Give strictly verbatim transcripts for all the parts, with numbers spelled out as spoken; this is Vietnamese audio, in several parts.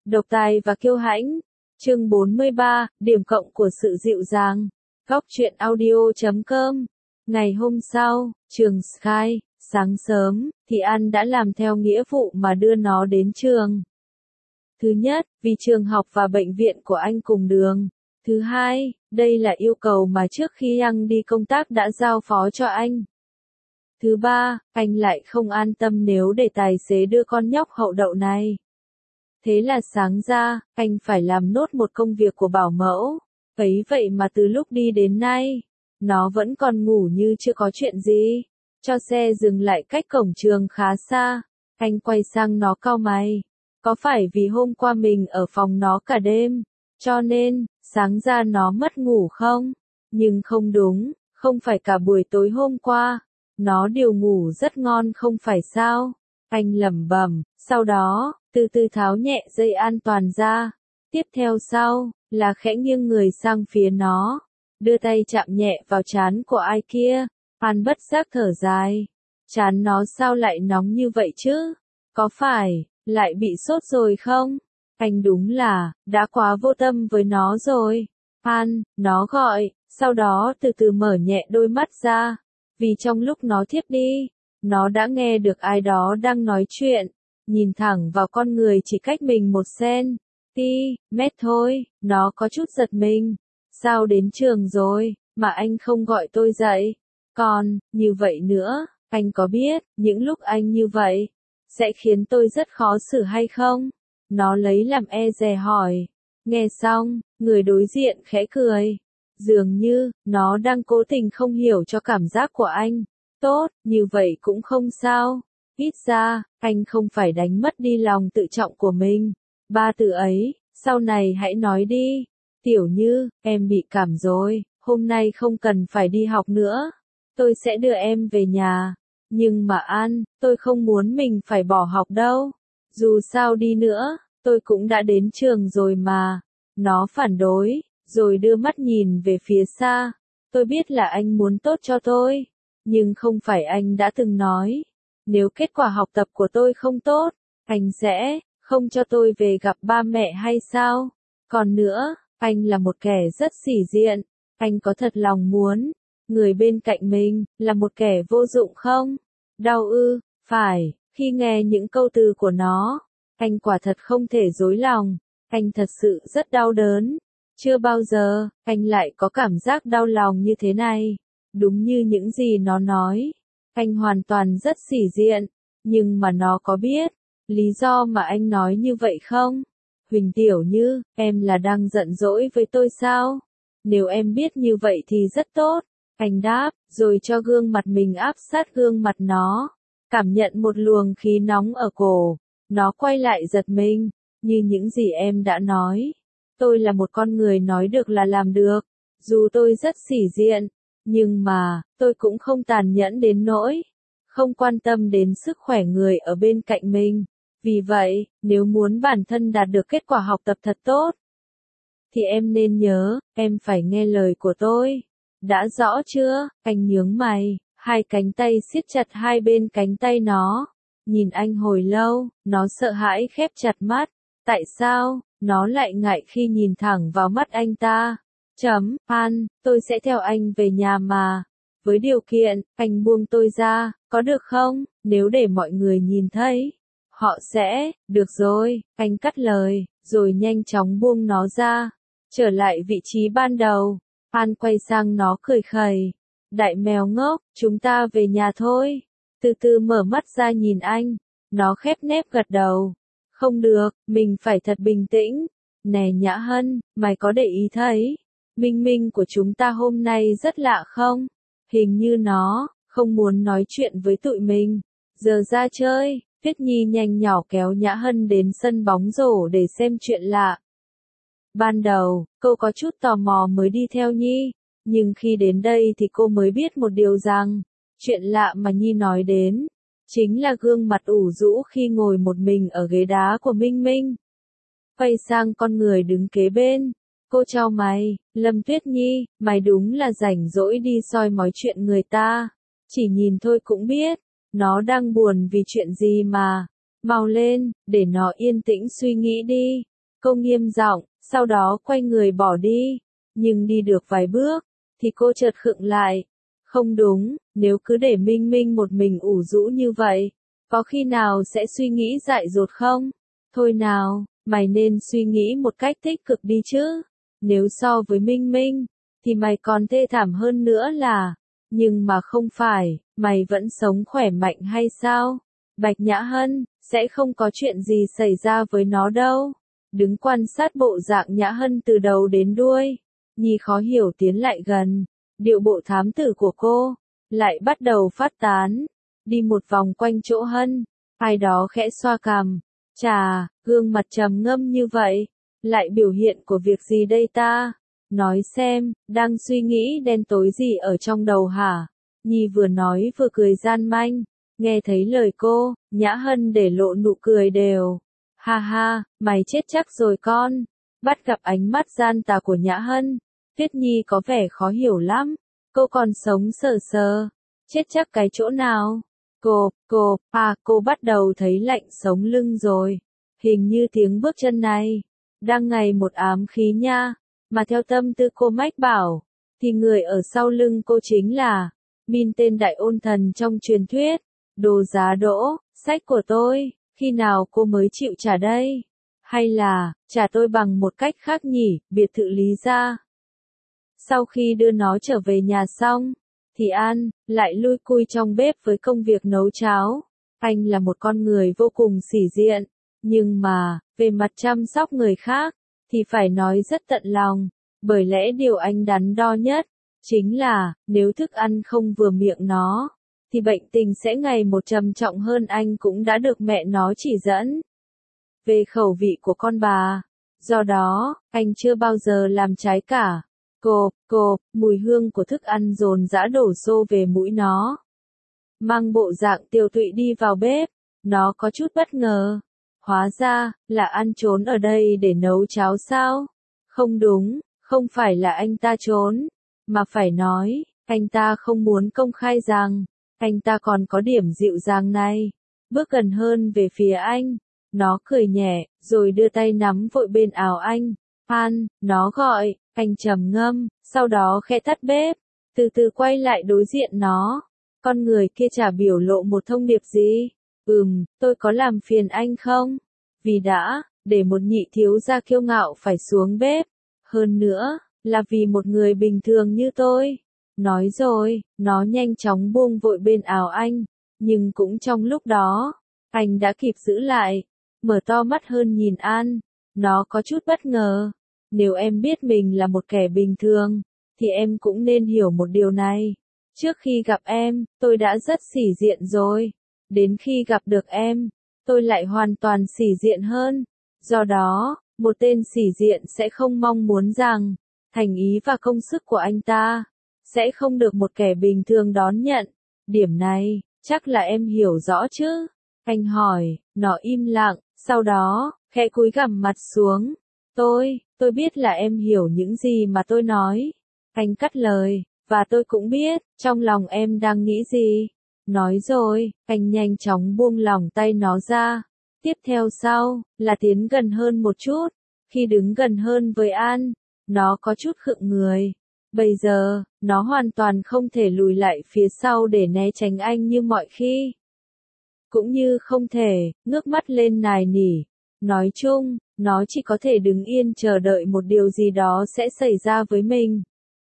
Độc tài và kiêu hãnh. Chương bốn mươi ba, điểm cộng của sự dịu dàng. Góc truyện audio chấm com. Ngày hôm sau, trường Sky, sáng sớm, thì An đã làm theo nghĩa vụ mà đưa nó đến trường. Thứ nhất, vì trường học và bệnh viện của anh cùng đường. Thứ hai, đây là yêu cầu mà trước khi anh đi công tác đã giao phó cho anh. Thứ ba, anh lại không an tâm nếu để tài xế đưa con nhóc hậu đậu này. Thế là sáng ra, anh phải làm nốt một công việc của bảo mẫu. Ấy vậy mà từ lúc đi đến nay, nó vẫn còn ngủ như chưa có chuyện gì. Cho xe dừng lại cách cổng trường khá xa. Anh quay sang nó cau mày. Có phải vì hôm qua mình ở phòng nó cả đêm, cho nên, sáng ra nó mất ngủ không? Nhưng không đúng, không phải cả buổi tối hôm qua. Nó đều ngủ rất ngon không phải sao? Anh lẩm bẩm, sau đó, từ từ tháo nhẹ dây an toàn ra. Tiếp theo sau, là khẽ nghiêng người sang phía nó. Đưa tay chạm nhẹ vào trán của ai kia. An bất giác thở dài. Trán nó sao lại nóng như vậy chứ? Có phải, lại bị sốt rồi không? Anh đúng là, đã quá vô tâm với nó rồi. An, nó gọi, sau đó từ từ mở nhẹ đôi mắt ra. Vì trong lúc nó thiếp đi, nó đã nghe được ai đó đang nói chuyện. Nhìn thẳng vào con người chỉ cách mình một cen ti mét thôi, nó có chút giật mình. Sao đến trường rồi, mà anh không gọi tôi dậy? Còn, như vậy nữa, anh có biết, những lúc anh như vậy, sẽ khiến tôi rất khó xử hay không? Nó lấy làm e dè hỏi. Nghe xong, người đối diện khẽ cười. Dường như, nó đang cố tình không hiểu cho cảm giác của anh. Tốt, như vậy cũng không sao. Ít ra, anh không phải đánh mất đi lòng tự trọng của mình. Ba từ ấy, sau này hãy nói đi. Tiểu Như, em bị cảm rồi, hôm nay không cần phải đi học nữa. Tôi sẽ đưa em về nhà. Nhưng mà An, tôi không muốn mình phải bỏ học đâu. Dù sao đi nữa, tôi cũng đã đến trường rồi mà. Nó phản đối, rồi đưa mắt nhìn về phía xa. Tôi biết là anh muốn tốt cho tôi. Nhưng không phải anh đã từng nói. Nếu kết quả học tập của tôi không tốt, anh sẽ không cho tôi về gặp ba mẹ hay sao? Còn nữa, anh là một kẻ rất sĩ diện. Anh có thật lòng muốn người bên cạnh mình là một kẻ vô dụng không? Đau ư? Phải, khi nghe những câu từ của nó, anh quả thật không thể dối lòng. Anh thật sự rất đau đớn. Chưa bao giờ, anh lại có cảm giác đau lòng như thế này. Đúng như những gì nó nói. Anh hoàn toàn rất sĩ diện. Nhưng mà nó có biết lý do mà anh nói như vậy không? Huỳnh Tiểu Như, em là đang giận dỗi với tôi sao? Nếu em biết như vậy thì rất tốt. Anh đáp, rồi cho gương mặt mình áp sát gương mặt nó. Cảm nhận một luồng khí nóng ở cổ. Nó quay lại giật mình. Như những gì em đã nói. Tôi là một con người nói được là làm được. Dù tôi rất sĩ diện. Nhưng mà, tôi cũng không tàn nhẫn đến nỗi. Không quan tâm đến sức khỏe người ở bên cạnh mình. Vì vậy, nếu muốn bản thân đạt được kết quả học tập thật tốt, thì em nên nhớ, em phải nghe lời của tôi. Đã rõ chưa? Anh nhướng mày, hai cánh tay siết chặt hai bên cánh tay nó. Nhìn anh hồi lâu, nó sợ hãi khép chặt mắt. Tại sao, nó lại ngại khi nhìn thẳng vào mắt anh ta? Chấm, An, tôi sẽ theo anh về nhà mà. Với điều kiện, anh buông tôi ra, có được không? Nếu để mọi người nhìn thấy, họ sẽ, được rồi, anh cắt lời, rồi nhanh chóng buông nó ra. Trở lại vị trí ban đầu, An quay sang nó cười khẩy. Đại mèo ngốc, chúng ta về nhà thôi. Từ từ mở mắt ra nhìn anh, nó khép nép gật đầu. Không được, mình phải thật bình tĩnh. Nè Nhã Hân, mày có để ý thấy Minh Minh của chúng ta hôm nay rất lạ không? Hình như nó không muốn nói chuyện với tụi mình. Giờ ra chơi. Tuyết Nhi nhanh nhỏ kéo Nhã Hân đến sân bóng rổ để xem chuyện lạ. Ban đầu, cô có chút tò mò mới đi theo Nhi, nhưng khi đến đây thì cô mới biết một điều rằng, chuyện lạ mà Nhi nói đến, chính là gương mặt ủ rũ khi ngồi một mình ở ghế đá của Minh Minh. Quay sang con người đứng kế bên, cô chau mày, Lâm Tuyết Nhi, mày đúng là rảnh rỗi đi soi mói chuyện người ta, chỉ nhìn thôi cũng biết. Nó đang buồn vì chuyện gì mà. Mau lên, để nó yên tĩnh suy nghĩ đi. Cô nghiêm giọng, sau đó quay người bỏ đi. Nhưng đi được vài bước, thì cô chợt khựng lại. Không đúng, nếu cứ để Minh Minh một mình ủ rũ như vậy, có khi nào sẽ suy nghĩ dại dột không? Thôi nào, mày nên suy nghĩ một cách tích cực đi chứ. Nếu so với Minh Minh, thì mày còn thê thảm hơn nữa là. Nhưng mà không phải, mày vẫn sống khỏe mạnh hay sao? Bạch Nhã Hân, sẽ không có chuyện gì xảy ra với nó đâu. Đứng quan sát bộ dạng Nhã Hân từ đầu đến đuôi, Nhi khó hiểu tiến lại gần. Điệu bộ thám tử của cô lại bắt đầu phát tán, đi một vòng quanh chỗ Hân, ai đó khẽ xoa cằm. Chà, gương mặt trầm ngâm như vậy, lại biểu hiện của việc gì đây ta? Nói xem, đang suy nghĩ đen tối gì ở trong đầu hả? Nhi vừa nói vừa cười gian manh. Nghe thấy lời cô, Nhã Hân để lộ nụ cười đều. Ha ha, mày chết chắc rồi con. Bắt gặp ánh mắt gian tà của Nhã Hân, Tuyết Nhi có vẻ khó hiểu lắm. Cô còn sống sờ sờ. Chết chắc cái chỗ nào? Cô, cô, à, cô bắt đầu thấy lạnh sống lưng rồi. Hình như tiếng bước chân này đang ngày một ám khí nha. Mà theo tâm tư cô mách bảo, thì người ở sau lưng cô chính là Min, tên đại ôn thần trong truyền thuyết. Đồ giá đỗ, sách của tôi, khi nào cô mới chịu trả đây? Hay là, trả tôi bằng một cách khác nhỉ, biệt thự Lý gia. Sau khi đưa nó trở về nhà xong, thì An lại lui cui trong bếp với công việc nấu cháo. Anh là một con người vô cùng sĩ diện, nhưng mà, về mặt chăm sóc người khác, thì phải nói rất tận lòng, bởi lẽ điều anh đắn đo nhất, chính là, nếu thức ăn không vừa miệng nó, thì bệnh tình sẽ ngày một trầm trọng hơn. Anh cũng đã được mẹ nó chỉ dẫn về khẩu vị của con bà, do đó, anh chưa bao giờ làm trái cả. Cộp, cộp, mùi hương của thức ăn dồn dã đổ xô về mũi nó. Mang bộ dạng tiều tụy đi vào bếp, nó có chút bất ngờ. Hóa ra, là An trốn ở đây để nấu cháo sao? Không đúng, không phải là anh ta trốn, mà phải nói, anh ta không muốn công khai rằng, anh ta còn có điểm dịu dàng này. Bước gần hơn về phía anh, nó cười nhẹ, rồi đưa tay nắm vội bên áo anh. An, nó gọi, anh trầm ngâm, sau đó khẽ tắt bếp, từ từ quay lại đối diện nó. Con người kia chả biểu lộ một thông điệp gì. Ừm, tôi có làm phiền anh không? Vì đã, để một nhị thiếu gia kiêu ngạo phải xuống bếp. Hơn nữa, là vì một người bình thường như tôi. Nói rồi, nó nhanh chóng buông vội bên áo anh. Nhưng cũng trong lúc đó, anh đã kịp giữ lại. Mở to mắt hơn nhìn An. Nó có chút bất ngờ. Nếu em biết mình là một kẻ bình thường, thì em cũng nên hiểu một điều này. Trước khi gặp em, tôi đã rất sĩ diện rồi. Đến khi gặp được em, tôi lại hoàn toàn sĩ diện hơn. Do đó, một tên sĩ diện sẽ không mong muốn rằng, thành ý và công sức của anh ta, sẽ không được một kẻ bình thường đón nhận. Điểm này, chắc là em hiểu rõ chứ? Anh hỏi, nó im lặng, sau đó, khẽ cúi gằm mặt xuống. Tôi, tôi biết là em hiểu những gì mà tôi nói. Anh cắt lời, và tôi cũng biết, trong lòng em đang nghĩ gì. Nói rồi, anh nhanh chóng buông lỏng tay nó ra. Tiếp theo sau, là tiến gần hơn một chút. Khi đứng gần hơn với An, nó có chút khựng người. Bây giờ, nó hoàn toàn không thể lùi lại phía sau để né tránh anh như mọi khi. Cũng như không thể, ngước mắt lên nài nỉ. Nói chung, nó chỉ có thể đứng yên chờ đợi một điều gì đó sẽ xảy ra với mình.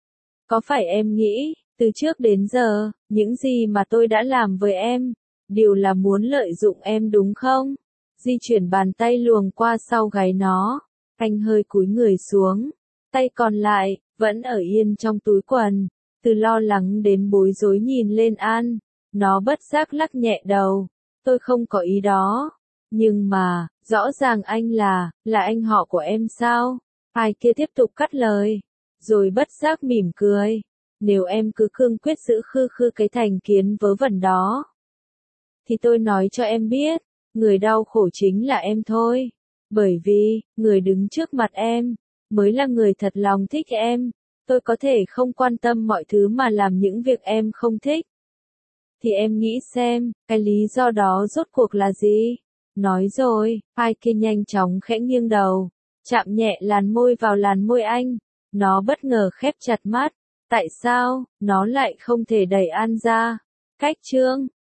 Có phải em nghĩ, từ trước đến giờ, những gì mà tôi đã làm với em, đều là muốn lợi dụng em đúng không? Di chuyển bàn tay luồng qua sau gáy nó, anh hơi cúi người xuống, tay còn lại, vẫn ở yên trong túi quần, từ lo lắng đến bối rối nhìn lên An, nó bất giác lắc nhẹ đầu, tôi không có ý đó, nhưng mà, rõ ràng anh là, là anh họ của em sao? Ai kia tiếp tục cắt lời, rồi bất giác mỉm cười. Nếu em cứ cương quyết giữ khư khư cái thành kiến vớ vẩn đó, thì tôi nói cho em biết, người đau khổ chính là em thôi. Bởi vì, người đứng trước mặt em, mới là người thật lòng thích em. Tôi có thể không quan tâm mọi thứ mà làm những việc em không thích. Thì em nghĩ xem, cái lý do đó rốt cuộc là gì? Nói rồi, ai kia nhanh chóng khẽ nghiêng đầu. chạm nhẹ làn môi vào làn môi anh. Nó bất ngờ khép chặt mắt. Tại sao, nó lại không thể đẩy An ra? Cách chương